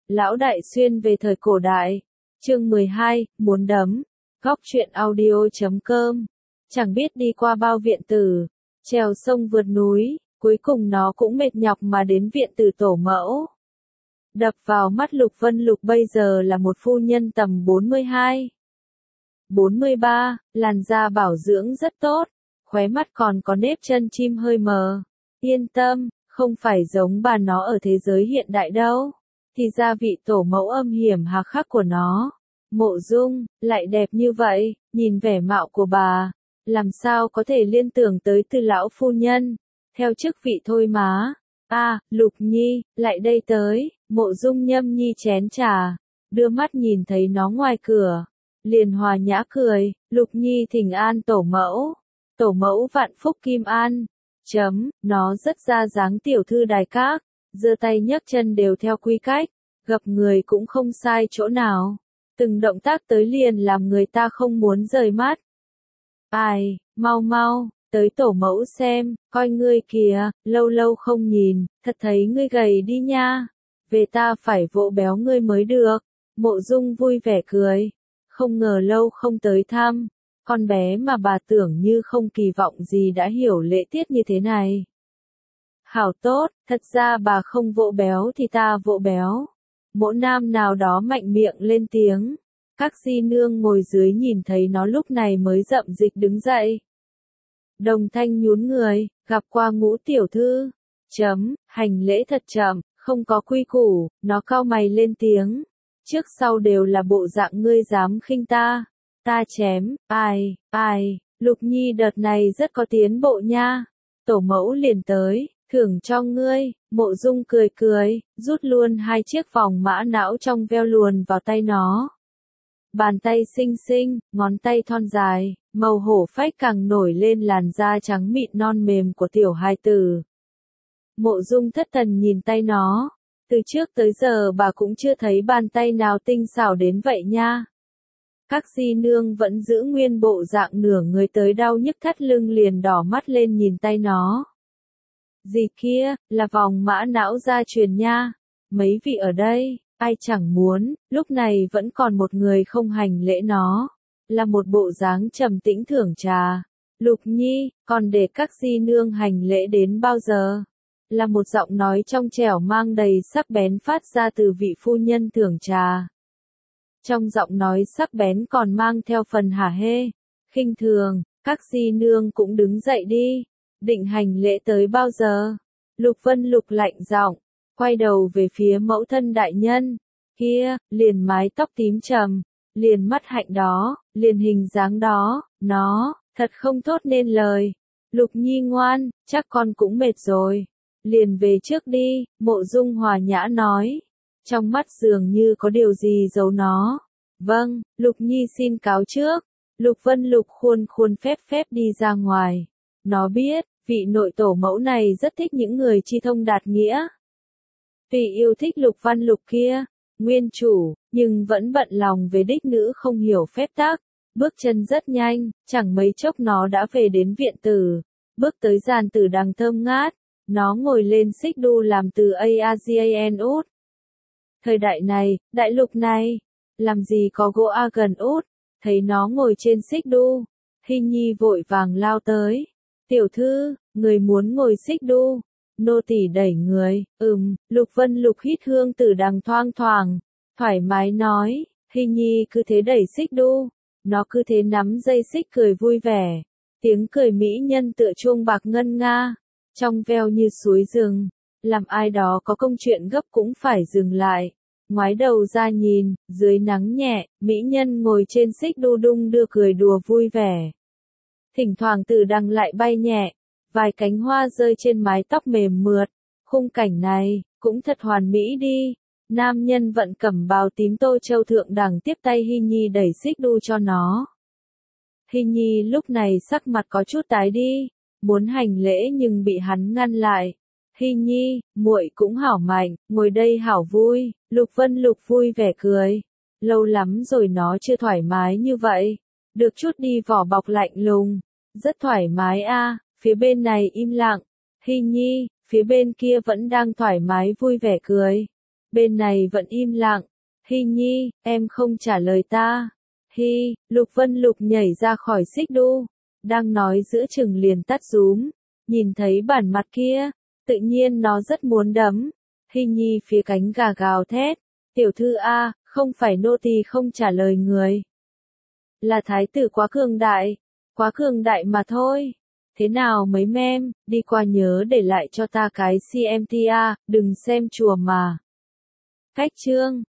Lão Đại Xuyên về thời cổ đại. Chương 12, muốn đấm. Góc truyện audio.com. Chẳng biết đi qua bao viện tử, trèo sông vượt núi, cuối cùng nó cũng mệt nhọc mà đến viện tử tổ mẫu. Đập vào mắt Lục Vân Lục bây giờ là một phu nhân tầm 42, 43, làn da bảo dưỡng rất tốt, khóe mắt còn có nếp chân chim hơi mờ. Yên tâm, không phải giống bà nó ở thế giới hiện đại đâu. Thì ra vị tổ mẫu âm hiểm hà khắc của nó. Mộ Dung, lại đẹp như vậy, nhìn vẻ mạo của bà, làm sao có thể liên tưởng tới Từ lão phu nhân, theo chức vị thôi má. Lục Nhi, lại đây tới. Mộ Dung nhâm nhi chén trà, đưa mắt nhìn thấy nó ngoài cửa, liền hòa nhã cười, Lục Nhi thỉnh an tổ mẫu. Tổ mẫu vạn phúc kim an. Nó rất ra dáng tiểu thư đài các, giơ tay nhấc chân đều theo quy cách, gặp người cũng không sai chỗ nào. Từng động tác tới liền làm người ta không muốn rời mắt. Mau, tới tổ mẫu xem, coi ngươi kìa, lâu lâu không nhìn, thật thấy ngươi gầy đi nha. Về ta phải vỗ béo ngươi mới được. Mộ Dung vui vẻ cười. Không ngờ lâu không tới thăm, con bé mà bà tưởng như không kỳ vọng gì đã hiểu lễ tiết như thế này. Hảo tốt, thật ra bà không vỗ béo thì ta vỗ béo. Mỗ nam nào đó mạnh miệng lên tiếng. Các di nương ngồi dưới nhìn thấy nó lúc này mới rậm dịch đứng dậy. Đồng Thanh nhún người, gặp qua Ngũ tiểu thư. Hành lễ thật chậm, không có quy củ, nó cau mày lên tiếng. Trước sau đều là bộ dạng ngươi dám khinh ta. Ta chém, Lục Nhi đợt này rất có tiến bộ nha. Tổ mẫu liền tới, thưởng cho ngươi. Mộ Dung cười, rút luôn hai chiếc vòng mã não trong veo luồn vào tay nó. Bàn tay xinh xinh, ngón tay thon dài, màu hổ phách càng nổi lên làn da trắng mịn non mềm của tiểu hài tử. Mộ Dung thất thần nhìn tay nó. Từ trước tới giờ bà cũng chưa thấy bàn tay nào tinh xảo đến vậy nha. Các di nương vẫn giữ nguyên bộ dạng nửa người tới đau nhức thắt lưng liền đỏ mắt lên nhìn tay nó. Gì kia, là vòng mã não gia truyền nha. Mấy vị ở đây, ai chẳng muốn, lúc này vẫn còn một người không hành lễ nó. Là một bộ dáng trầm tĩnh thưởng trà. Lục Nhi, còn để các di nương hành lễ đến bao giờ? Là một giọng nói trong trẻo mang đầy sắc bén phát ra từ vị phu nhân thưởng trà. Trong giọng nói sắc bén còn mang theo phần hả hê, khinh thường. Các di nương cũng đứng dậy đi. Định hành lễ tới bao giờ? Lục Vân Lục lạnh giọng, quay đầu về phía mẫu thân đại nhân. Kia, liền mái tóc tím trầm, liền mắt hạnh đó, liền hình dáng đó, nó, thật không thốt nên lời. Lục Nhi ngoan, chắc con cũng mệt rồi. Liền về trước đi, Mộ Dung hòa nhã nói. Trong mắt dường như có điều gì giấu nó. Vâng, Lục Nhi xin cáo trước. Lục Vân Lục khuôn phép đi ra ngoài. Nó biết, vị nội tổ mẫu này rất thích những người chi thông đạt nghĩa. Vì yêu thích Lục Văn Lục kia, nguyên chủ, nhưng vẫn bận lòng về đích nữ không hiểu phép tắc. Bước chân rất nhanh, chẳng mấy chốc nó đã về đến viện tử. Bước tới giàn tử đằng thơm ngát. Nó ngồi lên xích đu làm từ AAGAN út. Thời đại này, đại lục này, làm gì có gỗ argan út. Thấy nó ngồi trên xích đu, Hy Nhi vội vàng lao tới. Tiểu thư, người muốn ngồi xích đu. Nô tỳ đẩy người. Lục Vân Lục hít hương tử đằng thoang thoảng, thoải mái nói. Hy Nhi cứ thế đẩy xích đu, nó cứ thế nắm dây xích cười vui vẻ. Tiếng cười mỹ nhân tựa chuông bạc ngân nga, trong veo như suối rừng, làm ai đó có công chuyện gấp cũng phải dừng lại. Ngoái đầu ra nhìn, dưới nắng nhẹ, mỹ nhân ngồi trên xích đu đung đưa cười đùa vui vẻ. Thỉnh thoảng từ đằng lại bay nhẹ, vài cánh hoa rơi trên mái tóc mềm mượt. Khung cảnh này, cũng thật hoàn mỹ đi. Nam nhân vận cẩm bào tím tô châu thượng đẳng tiếp tay Hy Nhi đẩy xích đu cho nó. Hy Nhi lúc này sắc mặt có chút tái đi, muốn hành lễ nhưng bị hắn ngăn lại. Hy Nhi, muội cũng hảo mạnh, ngồi đây hảo vui. Lục Vân Lục vui vẻ cười. Lâu lắm rồi nó chưa thoải mái như vậy. Được chút đi vỏ bọc lạnh lùng. Rất thoải mái a. Phía bên này im lặng. Hy Nhi, phía bên kia vẫn đang thoải mái vui vẻ cười. Bên này vẫn im lặng. Hy Nhi, em không trả lời ta. Hy, Lục Vân Lục nhảy ra khỏi xích đu. Đang nói giữa chừng liền tắt rúm. Nhìn thấy bản mặt kia, tự nhiên nó rất muốn đấm. Hy Nhi phía cánh gà gào thét. Tiểu thư A, không phải nô tỳ không trả lời người. Là thái tử quá cường đại mà thôi. Thế nào mấy mem, đi qua nhớ để lại cho ta cái CMTA, đừng xem chùa mà. Cách chương